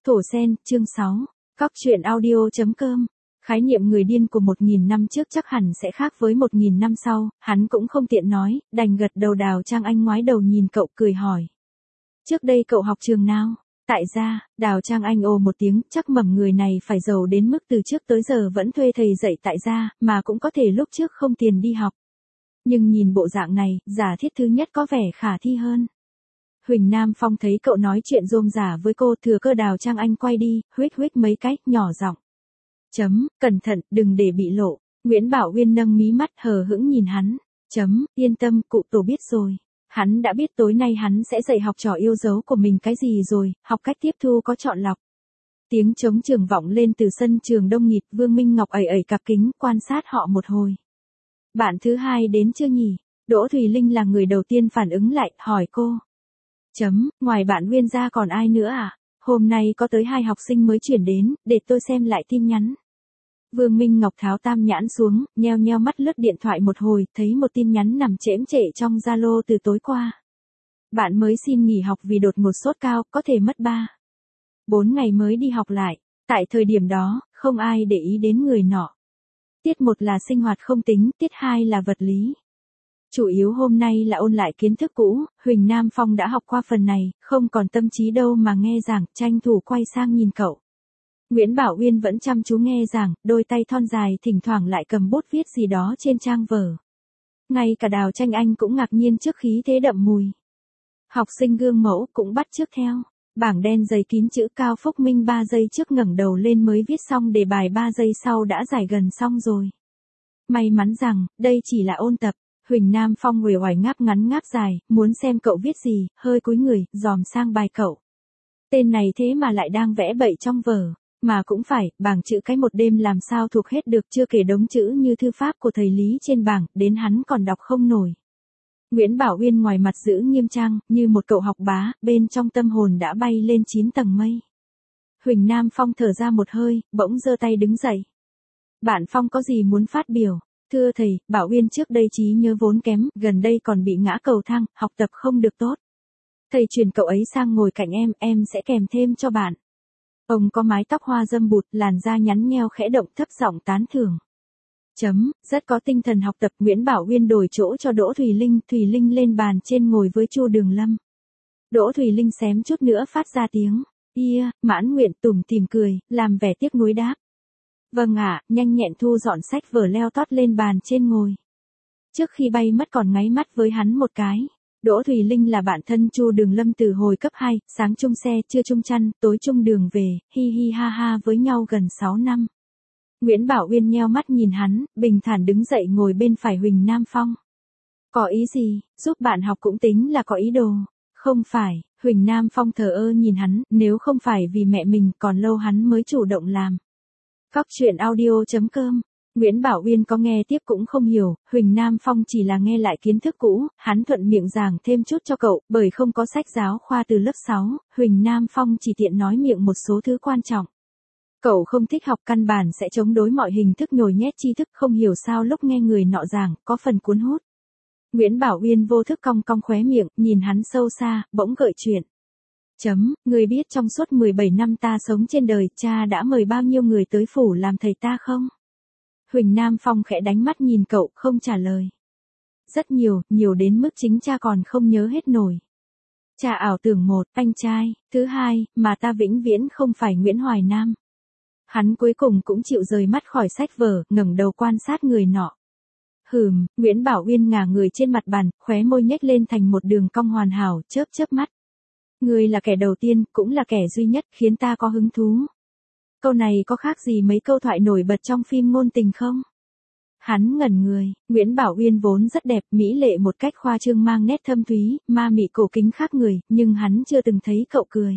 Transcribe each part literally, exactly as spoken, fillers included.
Thổ Sen, chương sáu. Cóc truyện audio.com. Khái niệm người điên của một nghìn năm trước chắc hẳn sẽ khác với một nghìn năm sau, hắn cũng không tiện nói, đành gật đầu. Đào Trang Anh ngoái đầu nhìn cậu cười hỏi. Trước đây cậu học trường nào? Tại gia. Đào Trang Anh ồ một tiếng, chắc mầm người này phải giàu đến mức từ trước tới giờ vẫn thuê thầy dạy tại gia, mà cũng có thể lúc trước không tiền đi học. Nhưng nhìn bộ dạng này, giả thiết thứ nhất có vẻ khả thi hơn. Huỳnh Nam Phong thấy cậu nói chuyện rôm rả với cô, thừa cơ Đào Trang Anh quay đi, huých huých mấy cái, nhỏ giọng. Chấm, cẩn thận, đừng để bị lộ. Nguyễn Bảo Uyên nâng mí mắt hờ hững nhìn hắn. Chấm, yên tâm, cụ tổ biết rồi. Hắn đã biết tối nay hắn sẽ dạy học trò yêu dấu của mình cái gì rồi, học cách tiếp thu có chọn lọc. Tiếng trống trường vọng lên từ sân trường đông nghịt, Vương Minh Ngọc ẩy ẩy cặp kính, quan sát họ một hồi. Bạn thứ hai đến chưa nhỉ? Đỗ Thùy Linh là người đầu tiên phản ứng lại, hỏi cô. Chấm, ngoài bạn Uyên ra còn ai nữa à? Hôm nay có tới hai học sinh mới chuyển đến, để tôi xem lại tin nhắn. Vương Minh Ngọc tháo tam nhãn xuống, nheo nheo mắt lướt điện thoại một hồi, thấy một tin nhắn nằm chễm chệ trong Zalo từ tối qua. Bạn mới xin nghỉ học vì đột ngột sốt cao, có thể mất ba, bốn ngày mới đi học lại. Tại thời điểm đó, không ai để ý đến người nọ. Tiết một là sinh hoạt không tính, tiết hai là vật lý. Chủ yếu hôm nay là ôn lại kiến thức cũ, Huỳnh Nam Phong đã học qua phần này, không còn tâm trí đâu mà nghe giảng, tranh thủ quay sang nhìn cậu. Nguyễn Bảo Uyên vẫn chăm chú nghe giảng, đôi tay thon dài thỉnh thoảng lại cầm bút viết gì đó trên trang vở. Ngay cả Đào Tranh Anh cũng ngạc nhiên trước khí thế đậm mùi. Học sinh gương mẫu cũng bắt chước theo. Bảng đen dày kín chữ Cao Phúc Minh ba giây trước ngẩng đầu lên mới viết xong đề bài, ba giây sau đã giải gần xong rồi. May mắn rằng, đây chỉ là ôn tập. Huỳnh Nam Phong uể oải ngáp ngắn ngáp dài, muốn xem cậu viết gì, hơi cúi người, dòm sang bài cậu. Tên này thế mà lại đang vẽ bậy trong vở. Mà cũng phải, bảng chữ cái một đêm làm sao thuộc hết được, chưa kể đống chữ như thư pháp của thầy Lý trên bảng, đến hắn còn đọc không nổi. Nguyễn Bảo Uyên ngoài mặt giữ nghiêm trang, như một cậu học bá, bên trong tâm hồn đã bay lên chín tầng mây. Huỳnh Nam Phong thở ra một hơi, bỗng giơ tay đứng dậy. Bạn Phong có gì muốn phát biểu? Thưa thầy, Bảo Uyên trước đây trí nhớ vốn kém, gần đây còn bị ngã cầu thang, học tập không được tốt. Thầy truyền cậu ấy sang ngồi cạnh em, em sẽ kèm thêm cho bạn. Ông có mái tóc hoa dâm bụt, làn da nhắn nheo khẽ động, thấp giọng tán thưởng. Chấm, rất có tinh thần học tập. Nguyễn Bảo Uyên đổi chỗ cho Đỗ Thùy Linh, Thùy Linh lên bàn trên ngồi với Chu Đường Lâm. Đỗ Thùy Linh xém chút nữa phát ra tiếng ia, mãn nguyện tủm tỉm cười, làm vẻ tiếc nuối đáp. Vâng ạ, nhanh nhẹn thu dọn sách vở leo tót lên bàn trên ngồi. Trước khi bay mất còn ngáy mắt với hắn một cái. Đỗ Thùy Linh là bạn thân Chu Đường Lâm từ hồi cấp hai, sáng chung xe, trưa chung chăn, tối chung đường về, hi hi ha ha với nhau gần sáu năm. Nguyễn Bảo Uyên nheo mắt nhìn hắn, bình thản đứng dậy ngồi bên phải Huỳnh Nam Phong. Có ý gì, giúp bạn học cũng tính là có ý đồ. Không phải, Huỳnh Nam Phong thờ ơ nhìn hắn, nếu không phải vì mẹ mình còn lâu hắn mới chủ động làm. Cóc truyện audio.com. Nguyễn Bảo Uyên có nghe tiếp cũng không hiểu, Huỳnh Nam Phong chỉ là nghe lại kiến thức cũ, hắn thuận miệng giảng thêm chút cho cậu, bởi không có sách giáo khoa từ lớp sáu, Huỳnh Nam Phong chỉ tiện nói miệng một số thứ quan trọng. Cậu không thích học, căn bản sẽ chống đối mọi hình thức nhồi nhét tri thức, không hiểu sao lúc nghe người nọ giảng, có phần cuốn hút. Nguyễn Bảo Uyên vô thức cong cong khóe miệng, nhìn hắn sâu xa, bỗng gợi chuyện. Chấm, người biết trong suốt mười bảy năm ta sống trên đời, cha đã mời bao nhiêu người tới phủ làm thầy ta không? Huỳnh Nam Phong khẽ đánh mắt nhìn cậu, không trả lời. Rất nhiều, nhiều đến mức chính cha còn không nhớ hết nổi. Cha ảo tưởng một, anh trai, thứ hai, mà ta vĩnh viễn không phải Nguyễn Hoài Nam. Hắn cuối cùng cũng chịu rời mắt khỏi sách vở, ngẩng đầu quan sát người nọ. Hừm, Nguyễn Bảo Uyên ngả người trên mặt bàn, khóe môi nhếch lên thành một đường cong hoàn hảo, chớp chớp mắt. Ngươi là kẻ đầu tiên, cũng là kẻ duy nhất, khiến ta có hứng thú. Câu này có khác gì mấy câu thoại nổi bật trong phim ngôn tình không? Hắn ngẩn người, Nguyễn Bảo Uyên vốn rất đẹp, mỹ lệ một cách khoa trương mang nét thâm thúy, ma mị cổ kính khác người, nhưng hắn chưa từng thấy cậu cười.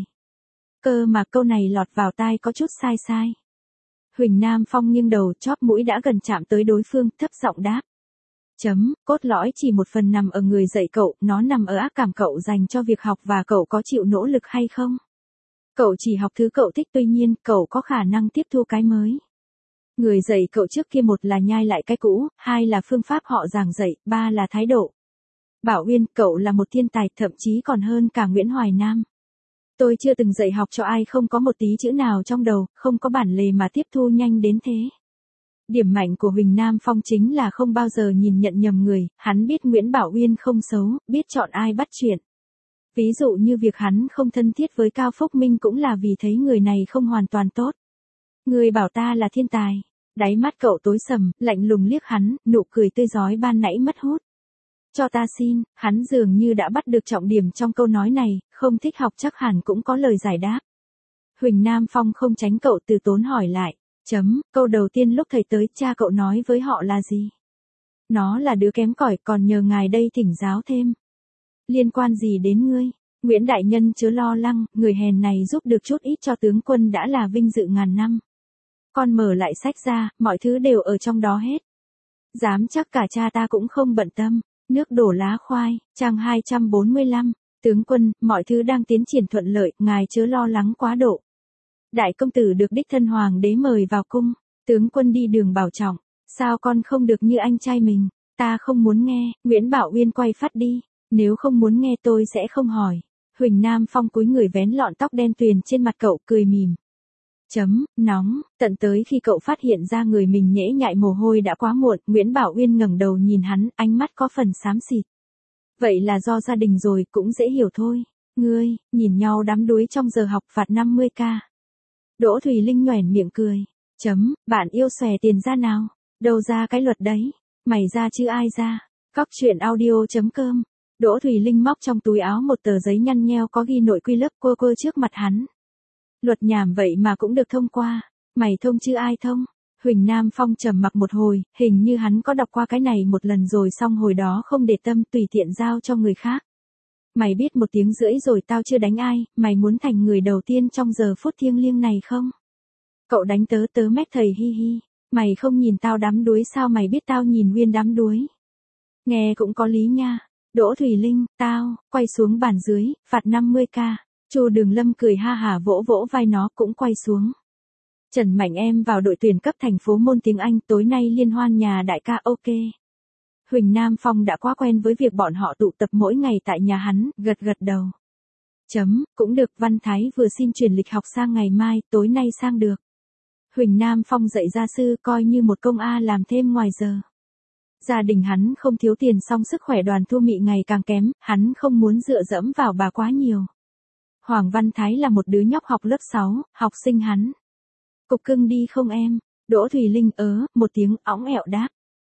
Cơ mà câu này lọt vào tai có chút sai sai. Huỳnh Nam Phong nghiêng đầu, chóp mũi đã gần chạm tới đối phương, thấp giọng đáp. Chấm, cốt lõi chỉ một phần nằm ở người dạy cậu, nó nằm ở ác cảm cậu dành cho việc học và cậu có chịu nỗ lực hay không. Cậu chỉ học thứ cậu thích, tuy nhiên, cậu có khả năng tiếp thu cái mới. Người dạy cậu trước kia một là nhai lại cái cũ, hai là phương pháp họ giảng dạy, ba là thái độ. Bảo Uyên, cậu là một thiên tài, thậm chí còn hơn cả Nguyễn Hoài Nam. Tôi chưa từng dạy học cho ai không có một tí chữ nào trong đầu, không có bản lề mà tiếp thu nhanh đến thế. Điểm mạnh của Huỳnh Nam Phong chính là không bao giờ nhìn nhận nhầm người, hắn biết Nguyễn Bảo Uyên không xấu, biết chọn ai bắt chuyện. Ví dụ như việc hắn không thân thiết với Cao Phúc Minh cũng là vì thấy người này không hoàn toàn tốt. Người bảo ta là thiên tài. Đáy mắt cậu tối sầm, lạnh lùng liếc hắn, nụ cười tươi rói ban nãy mất hút. Cho ta xin, hắn dường như đã bắt được trọng điểm trong câu nói này, không thích học chắc hẳn cũng có lời giải đáp. Huỳnh Nam Phong không tránh cậu từ tốn hỏi lại. Chấm, câu đầu tiên lúc thầy tới, cha cậu nói với họ là gì? Nó là đứa kém cỏi, còn nhờ ngài đây thỉnh giáo thêm. Liên quan gì đến ngươi? Nguyễn Đại Nhân chớ lo lắng, người hèn này giúp được chút ít cho tướng quân đã là vinh dự ngàn năm. Con mở lại sách ra, mọi thứ đều ở trong đó hết. Dám chắc cả cha ta cũng không bận tâm. Nước đổ lá khoai, trang hai trăm bốn mươi lăm. Tướng quân, mọi thứ đang tiến triển thuận lợi, ngài chớ lo lắng quá độ. Đại công tử được đích thân hoàng đế mời vào cung. Tướng quân đi đường bảo trọng. Sao con không được như anh trai mình? Ta không muốn nghe. Nguyễn Bảo Uyên quay phát đi. Nếu không muốn nghe tôi sẽ không hỏi. Huỳnh Nam Phong cúi người vén lọn tóc đen tuyền trên mặt cậu, cười mỉm. Chấm, nóng, tận tới khi cậu phát hiện ra người mình nhễ nhại mồ hôi đã quá muộn, Nguyễn Bảo Uyên ngẩng đầu nhìn hắn, ánh mắt có phần xám xịt. Vậy là do gia đình rồi, cũng dễ hiểu thôi. Ngươi, nhìn nhau đắm đuối trong giờ học phạt năm mươi k. Đỗ Thùy Linh nhoẻn miệng cười. Chấm, bạn yêu xòe tiền ra nào? Đâu ra cái luật đấy? Mày ra chứ ai ra? Cóc truyện audio chấm com. Đỗ Thùy Linh móc trong túi áo một tờ giấy nhăn nheo có ghi nội quy lớp, quơ quơ trước mặt hắn. Luật nhảm vậy mà cũng được thông qua. Mày thông chứ ai thông? Huỳnh Nam Phong trầm mặc một hồi, hình như hắn có đọc qua cái này một lần rồi, xong hồi đó không để tâm, tùy tiện giao cho người khác. Mày biết một tiếng rưỡi rồi tao chưa đánh ai, mày muốn thành người đầu tiên trong giờ phút thiêng liêng này không? Cậu đánh tớ tớ mét thầy hi hi. Mày không nhìn tao đắm đuối sao mày biết tao nhìn Uyên đắm đuối? Nghe cũng có lý nha. Đỗ Thùy Linh, tao, quay xuống bàn dưới, phạt năm mươi k. Chu Đường Lâm cười ha hả vỗ vỗ vai nó, cũng quay xuống. Trần Mạnh em vào đội tuyển cấp thành phố môn tiếng Anh, tối nay liên hoan nhà đại ca, ok. Huỳnh Nam Phong đã quá quen với việc bọn họ tụ tập mỗi ngày tại nhà hắn, gật gật đầu. Chấm, cũng được, Văn Thái vừa xin chuyển lịch học sang ngày mai, tối nay sang được. Huỳnh Nam Phong dạy gia sư coi như một công A làm thêm ngoài giờ. Gia đình hắn không thiếu tiền, song sức khỏe Đoàn Thu Mị ngày càng kém, hắn không muốn dựa dẫm vào bà quá nhiều. Hoàng Văn Thái là một đứa nhóc học lớp sáu, học sinh hắn. Cục cưng đi không em? Đỗ Thùy Linh ớ, một tiếng óng ẹo đáp.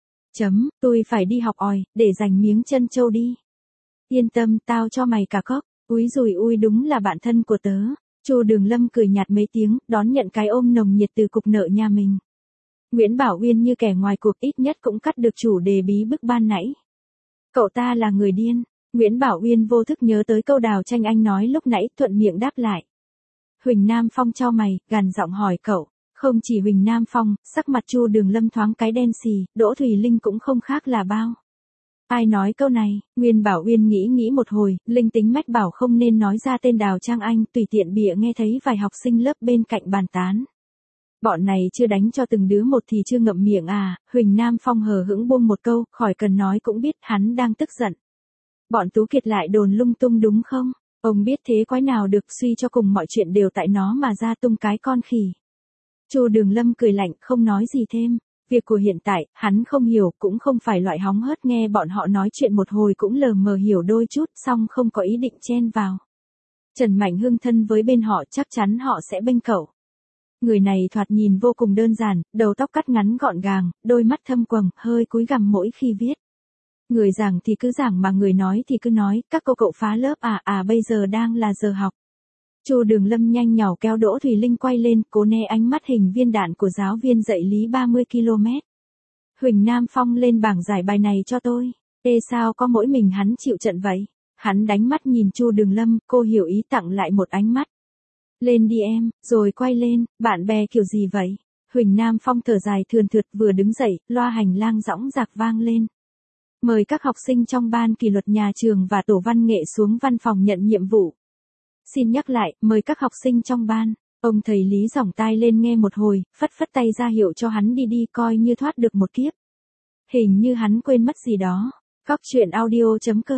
Chấm, tôi phải đi học òi, để dành miếng chân châu đi. Yên tâm, tao cho mày cả cốc. Úi dùi ui, đúng là bạn thân của tớ. Chu Đường Lâm cười nhạt mấy tiếng, đón nhận cái ôm nồng nhiệt từ cục nợ nhà mình. Nguyễn Bảo Uyên như kẻ ngoài cuộc, ít nhất cũng cắt được chủ đề bí bức ban nãy. Cậu ta là người điên. Nguyễn Bảo Uyên vô thức nhớ tới câu Đào Tranh Anh nói lúc nãy, thuận miệng đáp lại. Huỳnh Nam Phong chau mày, gằn giọng hỏi cậu. Không chỉ Huỳnh Nam Phong, sắc mặt Chu Đường Lâm thoáng cái đen xì, Đỗ Thùy Linh cũng không khác là bao. Ai nói câu này? Nguyên Bảo Uyên nghĩ nghĩ một hồi, linh tính mách bảo không nên nói ra tên Đào Trang Anh, tùy tiện bịa nghe thấy vài học sinh lớp bên cạnh bàn tán. Bọn này chưa đánh cho từng đứa một thì chưa ngậm miệng à? Huỳnh Nam Phong hờ hững buông một câu, khỏi cần nói cũng biết hắn đang tức giận. Bọn Tú Kiệt lại đồn lung tung đúng không? Ông biết thế quái nào được, suy cho cùng mọi chuyện đều tại nó mà ra tung cái con khỉ. Chu Đường Lâm cười lạnh, không nói gì thêm. Việc của hiện tại, hắn không hiểu, cũng không phải loại hóng hớt, nghe bọn họ nói chuyện một hồi cũng lờ mờ hiểu đôi chút, song không có ý định chen vào. Trần Mạnh Hưng thân với bên họ, chắc chắn họ sẽ bênh cậu. Người này thoạt nhìn vô cùng đơn giản, đầu tóc cắt ngắn gọn gàng, đôi mắt thâm quầng, hơi cúi gằm mỗi khi viết. Người giảng thì cứ giảng mà người nói thì cứ nói, các cô cậu phá lớp à à bây giờ đang là giờ học. Chu Đường Lâm nhanh nhảu kéo Đỗ Thùy Linh quay lên, cố né ánh mắt hình viên đạn của giáo viên dạy lý ba mươi ki lô mét. Huỳnh Nam Phong lên bảng giải bài này cho tôi. Ê sao có mỗi mình hắn chịu trận vậy? Hắn đánh mắt nhìn Chu Đường Lâm, cô hiểu ý tặng lại một ánh mắt. Lên đi em, rồi quay lên, bạn bè kiểu gì vậy? Huỳnh Nam Phong thở dài thườn thượt vừa đứng dậy, loa hành lang dõng dạc vang lên. Mời các học sinh trong ban kỷ luật nhà trường và tổ văn nghệ xuống văn phòng nhận nhiệm vụ. Xin nhắc lại, mời các học sinh trong ban. Ông thầy Lý giỏng tai lên nghe một hồi, phất phất tay ra hiệu cho hắn đi đi, coi như thoát được một kiếp. Hình như hắn quên mất gì đó. Cóc truyện audio chấm com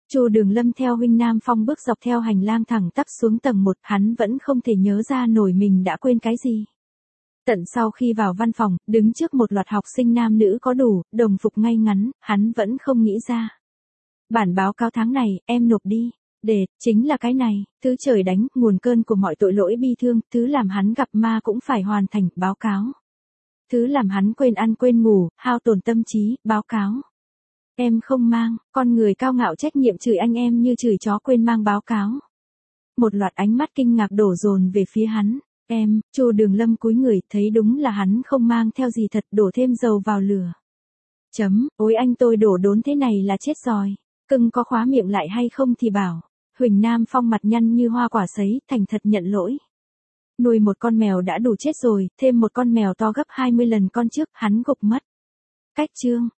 Chu Đường Lâm theo Huỳnh Nam Phong bước dọc theo hành lang thẳng tắp xuống tầng một, hắn vẫn không thể nhớ ra nổi mình đã quên cái gì. Tận sau khi vào văn phòng, đứng trước một loạt học sinh nam nữ có đủ, đồng phục ngay ngắn, hắn vẫn không nghĩ ra. Bản báo cáo tháng này, em nộp đi. Để, chính là cái này, thứ trời đánh, nguồn cơn của mọi tội lỗi bi thương, thứ làm hắn gặp ma cũng phải hoàn thành, báo cáo. Thứ làm hắn quên ăn quên ngủ, hao tổn tâm trí, báo cáo. Em không mang, con người cao ngạo trách nhiệm chửi anh em như chửi chó quên mang báo cáo. Một loạt ánh mắt kinh ngạc đổ dồn về phía hắn. Em, Chu Đường Lâm cúi người, thấy đúng là hắn không mang theo gì thật, đổ thêm dầu vào lửa. Chấm, ôi anh tôi đổ đốn thế này là chết rồi. Cưng có khóa miệng lại hay không thì bảo. Huỳnh Nam Phong mặt nhăn như hoa quả sấy, thành thật nhận lỗi. Nuôi một con mèo đã đủ chết rồi, thêm một con mèo to gấp hai mươi lần con trước, hắn gục mất. Cách chương.